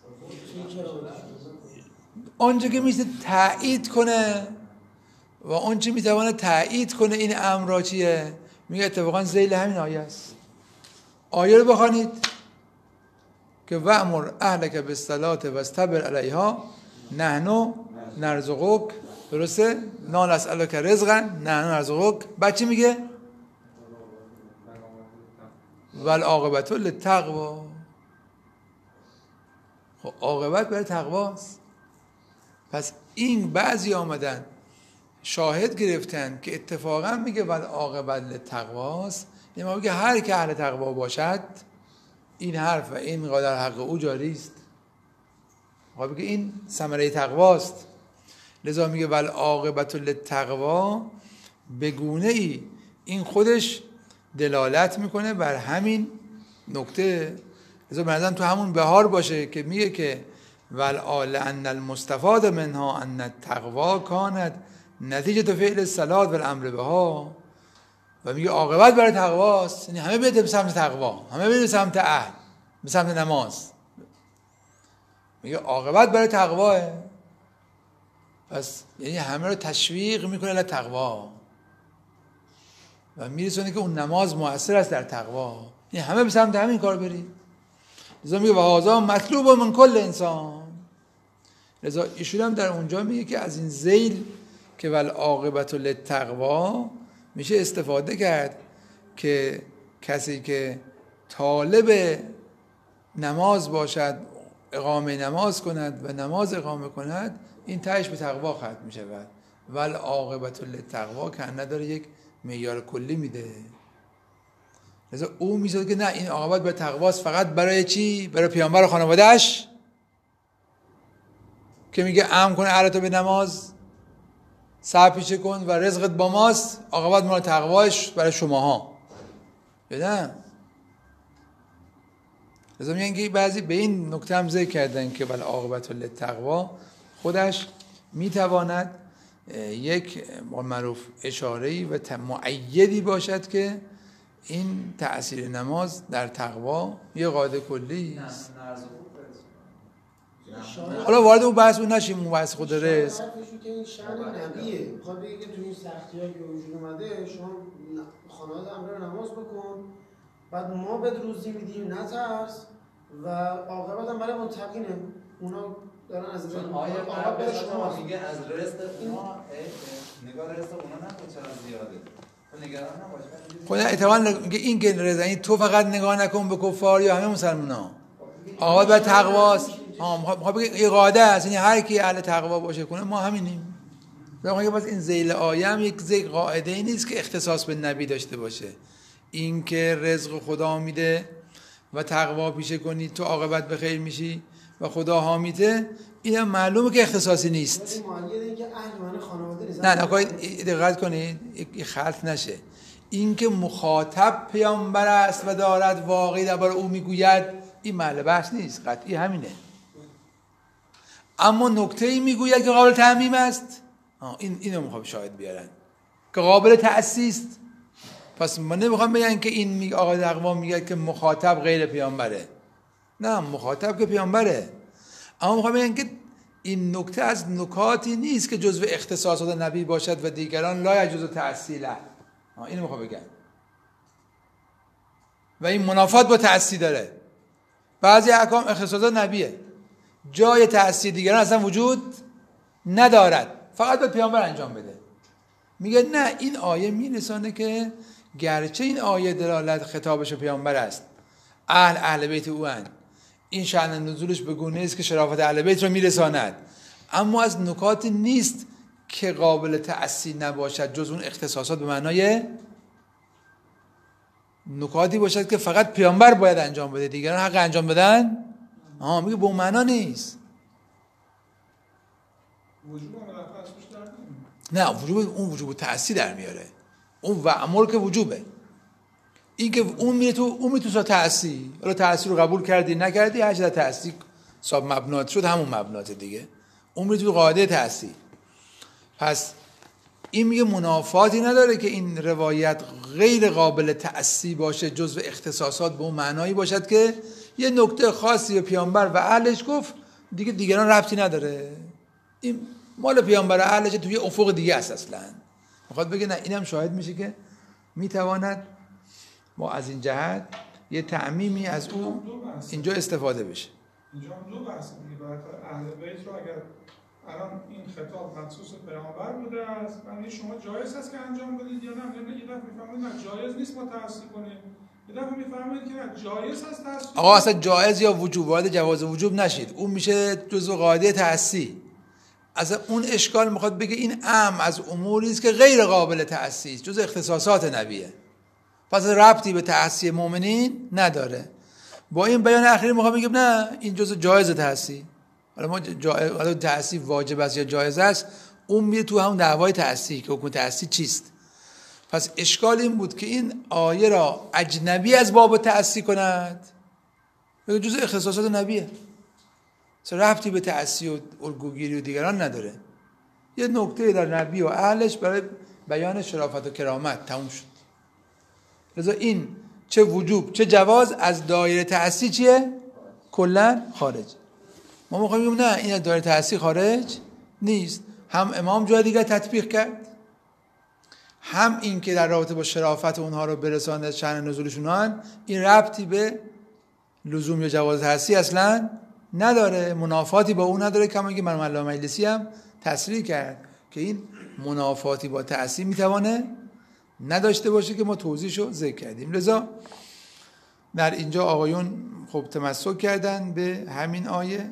آنچه که میشه تایید کنه و آنچه میتونه تایید کنه این امر را چیه؟ میگه اتفاقا ذیل همین آیه است. آیه رو بخوانید که وأمر اهلک بالصلاة واصطبر علیها نحن نرزقک. درسته؟ لا نسألک رزقا نحن نرزقک. بعد چی میگه؟ والعاقبة للتقوی. خب عاقبت برای تقواست. پس این بعضی آمدن شاهد گرفتن که اتفاقا میگه والعاقبة للتقواست، یعنی ما بگه هر که اهل تقوا باشد این حرف و این قدر حق او جاری است. ما بگه این ثمره تقواست، لذا میگه والعاقبة للتقوی. به گونه ای این خودش دلالت میکنه بر همین نکته. لذا به نظرم تو همون بهار باشه که میگه که والآل ان المستفاد منها ان التقوی کانت نتیجه فعل الصلاة والامر بها، و میگه عاقبت برای تقواست، یعنی همه بیاد به سمت تقوا، همه بیاد به سمت اهل، به سمت نماز. میگه عاقبت برای تقواه، پس یعنی همه رو تشویق میکنه ل تقوا و میرسونه که اون نماز مؤثر است در تقوا، یعنی همه به سمت همین کار برید. لذا میگه و هذا مطلوب من کل انسان. لذا ایشون هم در اونجا میگه که از این ذیل که والعاقبة للتقوی میشه استفاده کرد که کسی که طالب نماز باشد اقامه نماز کند و نماز اقامه کند این تهش به تقوا ختم میشه. والعاقبة للتقوی که نداره یک معیار کلی میده. لذا او میشه که نه این عاقبت به تقواست فقط برای چی؟ برای پیامبر و خانواده‌اش که میگه امر کن اهلتو به نماز، سر پیشه کن و رزقت با ماست، عاقبت مال تقواش برای شماها. بدن لذا میگن که بعضی به این نکته هم ذکر کردن که والعاقبة للتقوی خودش میتواند یک معروف اشاره‌ای و معیدی باشد که این تأثیر نماز در تقوا یه قاعده کلی است. حالا وارد اون بحث اون نشیم، اون بحث خود رزق. که این شأن نبیه، میخواد بگه که تو این سختی‌ها که وجود اومده شما خانواده امر نماز بکن، بعد ما به روزی میدیم نترس و عاقبت هم برای متقینه. اونا دارن از چون آیه قبل شما میگه از رزق اونا نگاه رزق اونا نکن چرا زیاده. تو نگران نباش. خود احتمال میگه این که رزق این تو فقط نگاه نکن به کفار یا همه مسلمان‌ها. عاقبت به تقواست. ها میخواد بگه این قاعده است، یعنی هر کی اهل تقوا باشه کنه ما همینیم. میگه پس این ذیل آیه هم یک ذیل قاعده ای نیست که اختصاص به نبی داشته باشه. این که رزق خدا میده و تقوا پیشه کنی تو عاقبت به خیر میشی و خدا حامیته، اینم معلومه که اختصاصی نیست. نه نه دقت کنید این خلط نشه. این که مخاطب پیامبر است و دارد واقعی درباره او میگوید این محل بحث نیست، قطعی همینه. اما نکته‌ای میگوید که قابل تعمیم است این اینو میخوام شاهد بیارن که قابل تأسیس است. پس ما نمیخوام بگن که این می آقای اقوام میگه که مخاطب غیر پیامبره. نه، مخاطب که پیامبره، اما میخوام بگن که این نکته از نکاتی نیست که جزو اختصاصات نبی باشد و دیگران لا یجوز تأصیله. اینو میخوام بگن و این منافات با تأسی داره. بعضی احکام اختصاصات نبیه، جای تأسی دیگران اصلا وجود ندارد، فقط به پیامبر انجام بده. میگه نه، این آیه میرسانه که گرچه این آیه دلالت خطابش پیامبر است، اهل اهل بیت او اند، این شأن نزولش به گونه است که شرافت اهل بیت رو میرساند، اما از نکات نیست که قابل تأسی نباشد جز اون اختصاصات به معنای نکاتی باشد که فقط پیامبر باید انجام بده، دیگران حق انجام بدن. آها، میگه به اون معنا نیست. وجوب ملافظ توش در نه، وجوب اون وجوب تأسی در میاره. اون و امر که وجوبه. این که اون میره تو اون میره تو تأسی. حالا تأسی رو قبول کردی نکردی، هر چیز تأسی صاحب مبنات شد همون مبنات دیگه. اون میره تو قاعده تأسی. پس این میگه منافاتی نداره که این روایت غیر قابل تأسی باشه جزو اختصاصات به اون معنایی باشد که یه نکته خاصی به پیامبر و اهلش گفت، دیگه دیگران ربطی نداره. این مال پیامبر و اهلش توی افق دیگه است اصلا. میخواد بگه نه، اینم شاهد میشه که میتواند ما از این جهت یه تعمیمی از او اینجا استفاده بشه. اینجا هم دو بحث دیگه. برای اهل بیت رو اگر الان این خطاب مخصوص پیامبر بوده است، یعنی شما جایز است که انجام بدید یا نه؟ یعنی یه دفعه میفهمید نه جایز نیست ما تأسی کنیم، یه دفعه میفهمید که نه جایز است تأسی. آقا اصلا جایز یا وجوب، وارد جواز وجوب نشید، اون میشه جزء قاعده تأسی. اصلا اون اشکال میخواد بگه این ام از اموری است که غیر قابل تأسی است، جزء اختصاصات نبیه، پس ربطی به تأسی مؤمنین نداره. با این بیان اخیری میخوام بگم نه، این جزء جایز تأسی. حالا ما جایز، حالا تأسی واجب است یا جایز است، اون میره تو همون دعوای تأسی که حکم تأسی چیست. پس اشکال این بود که این آیه را اجنبی از باب تأسی کند، بگه جزء اختصاصات نبیه، ربطی به تأسی و الگوگیری و دیگران نداره، یه نکته در نبی و اهلش برای بیان شرافت و کرامت تموم شد. لذا این چه وجوب چه جواز از دایره تأسی چیه؟ کلا خارج. ما میخوایم بگیم نه، این از دایره تأسی خارج نیست. هم امام جای دیگر تطبیق کرد، هم این که در رابطه با شرافت اونها رو برساند شأن نزولشون، این ربطی به لزوم یا جواز تأسی اصلا نداره، منافاتی با اون نداره. کما اینکه مرحوم علامه مجلسی هم تصریح کرد که این منافاتی با تأسی میتوانه نداشته باشه که ما توضیحشو ذکر کردیم. لذا در اینجا آقایون خب تمسک کردن به همین آیه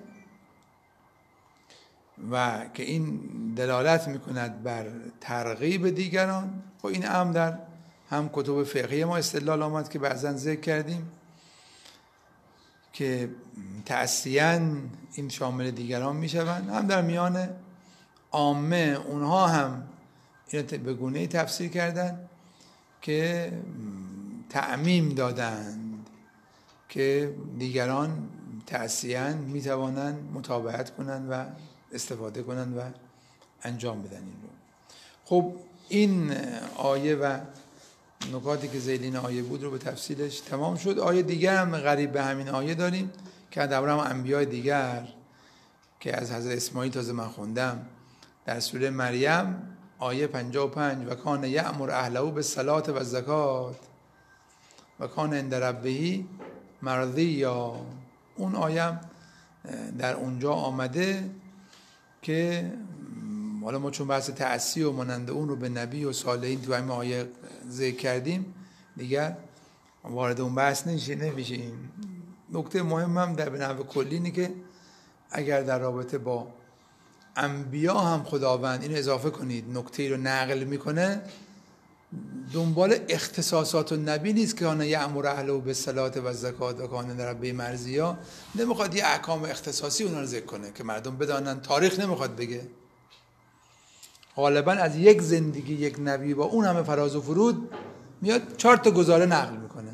و که این دلالت میکند بر ترغیب دیگران. خب این هم در هم کتب فقهی ما استدلال آمد که بعضا ذکر کردیم که تأسیاً این شامل دیگران میشوند، هم در میان عامه اونها هم این به گونه‌ای تفسیر کردن که تعمیم دادند که دیگران تأسیاً میتوانند متابعت کنند و استفاده کنند و انجام بدن این رو. خب این آیه و نکاتی که ذیل این آیه بود رو به تفصیلش تمام شد. آیه دیگر هم قریب به همین آیه داریم که در هم انبیاء دیگر که از حضرت اسماعیل تازه من خوندم در سوره مریم آیه پنجاه و پنج و کان یأمر اهله بالصلاة و الزکات و کان عند ربه مرضیا. اون آیه در اونجا آمده که حالا ما چون بحث تأسی و مانند اون رو به نبی و صالحین تو همین آیه ذکر کردیم دیگر وارد اون بحث نمیشیم. نکته مهم هم در به نحو کلی اینه که اگر در رابطه با انبیا هم خداوند اینو اضافه کنید نکته رو نقل میکنه، دنبال اختصاصات و نبی نیست که آن یأمر اهله بالصلاة و الزکات و کان عند ربه مرضیا. نمیخواد یه احکام اختصاصی اونا رو ذکر کنه که مردم بدانن، تاریخ نمیخواد بگه. غالبا از یک زندگی یک نبی با اون همه فراز و فرود میاد چهار تا گزاره نقل میکنه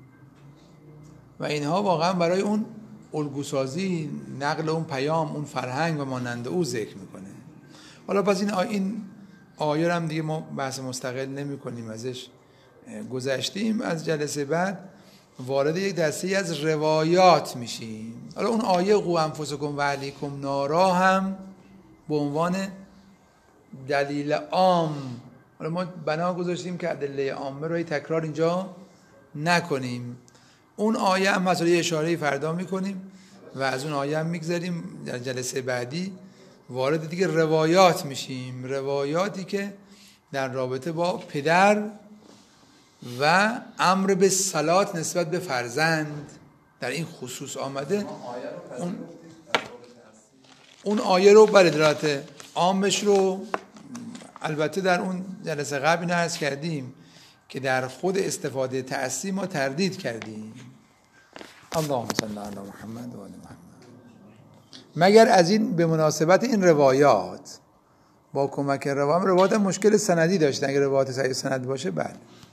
و اینها واقعا برای اون الگوسازی نقل اون پیام، اون فرهنگ و مانند او ذکر میکنه. حالا پس این آیه این آیه رو هم دیگه ما بحث مستقل نمی کنیم ازش، گذشتیم. از جلسه بعد وارد یک دسته از روایات میشیم. حالا اون آیه قو انفسکم و اهلیکم نارا هم به عنوان دلیل عام، حالا ما بنا گذاشتیم که ادله عامه رو تکرار اینجا نکنیم. اون آیه هم مثلا اشاره فردا میکنیم و از اون آیه هم میگذاریم. در جلسه بعدی وارد دیگه روایات میشیم، روایاتی که در رابطه با پدر و امر به صلات نسبت به فرزند در این خصوص آمده. اون اون آیه رو برای دلالت عامش رو البته در اون جلسه قبل اینو عرض کردیم که در خود استفاده تأسی ما تردید کردیم. اللهم صل علی محمد و آل محمد. مگر از این به مناسبت این روایات با کمک روایات روایات مشکل سندی داشتن، اگر روایات صحیح سند باشه بله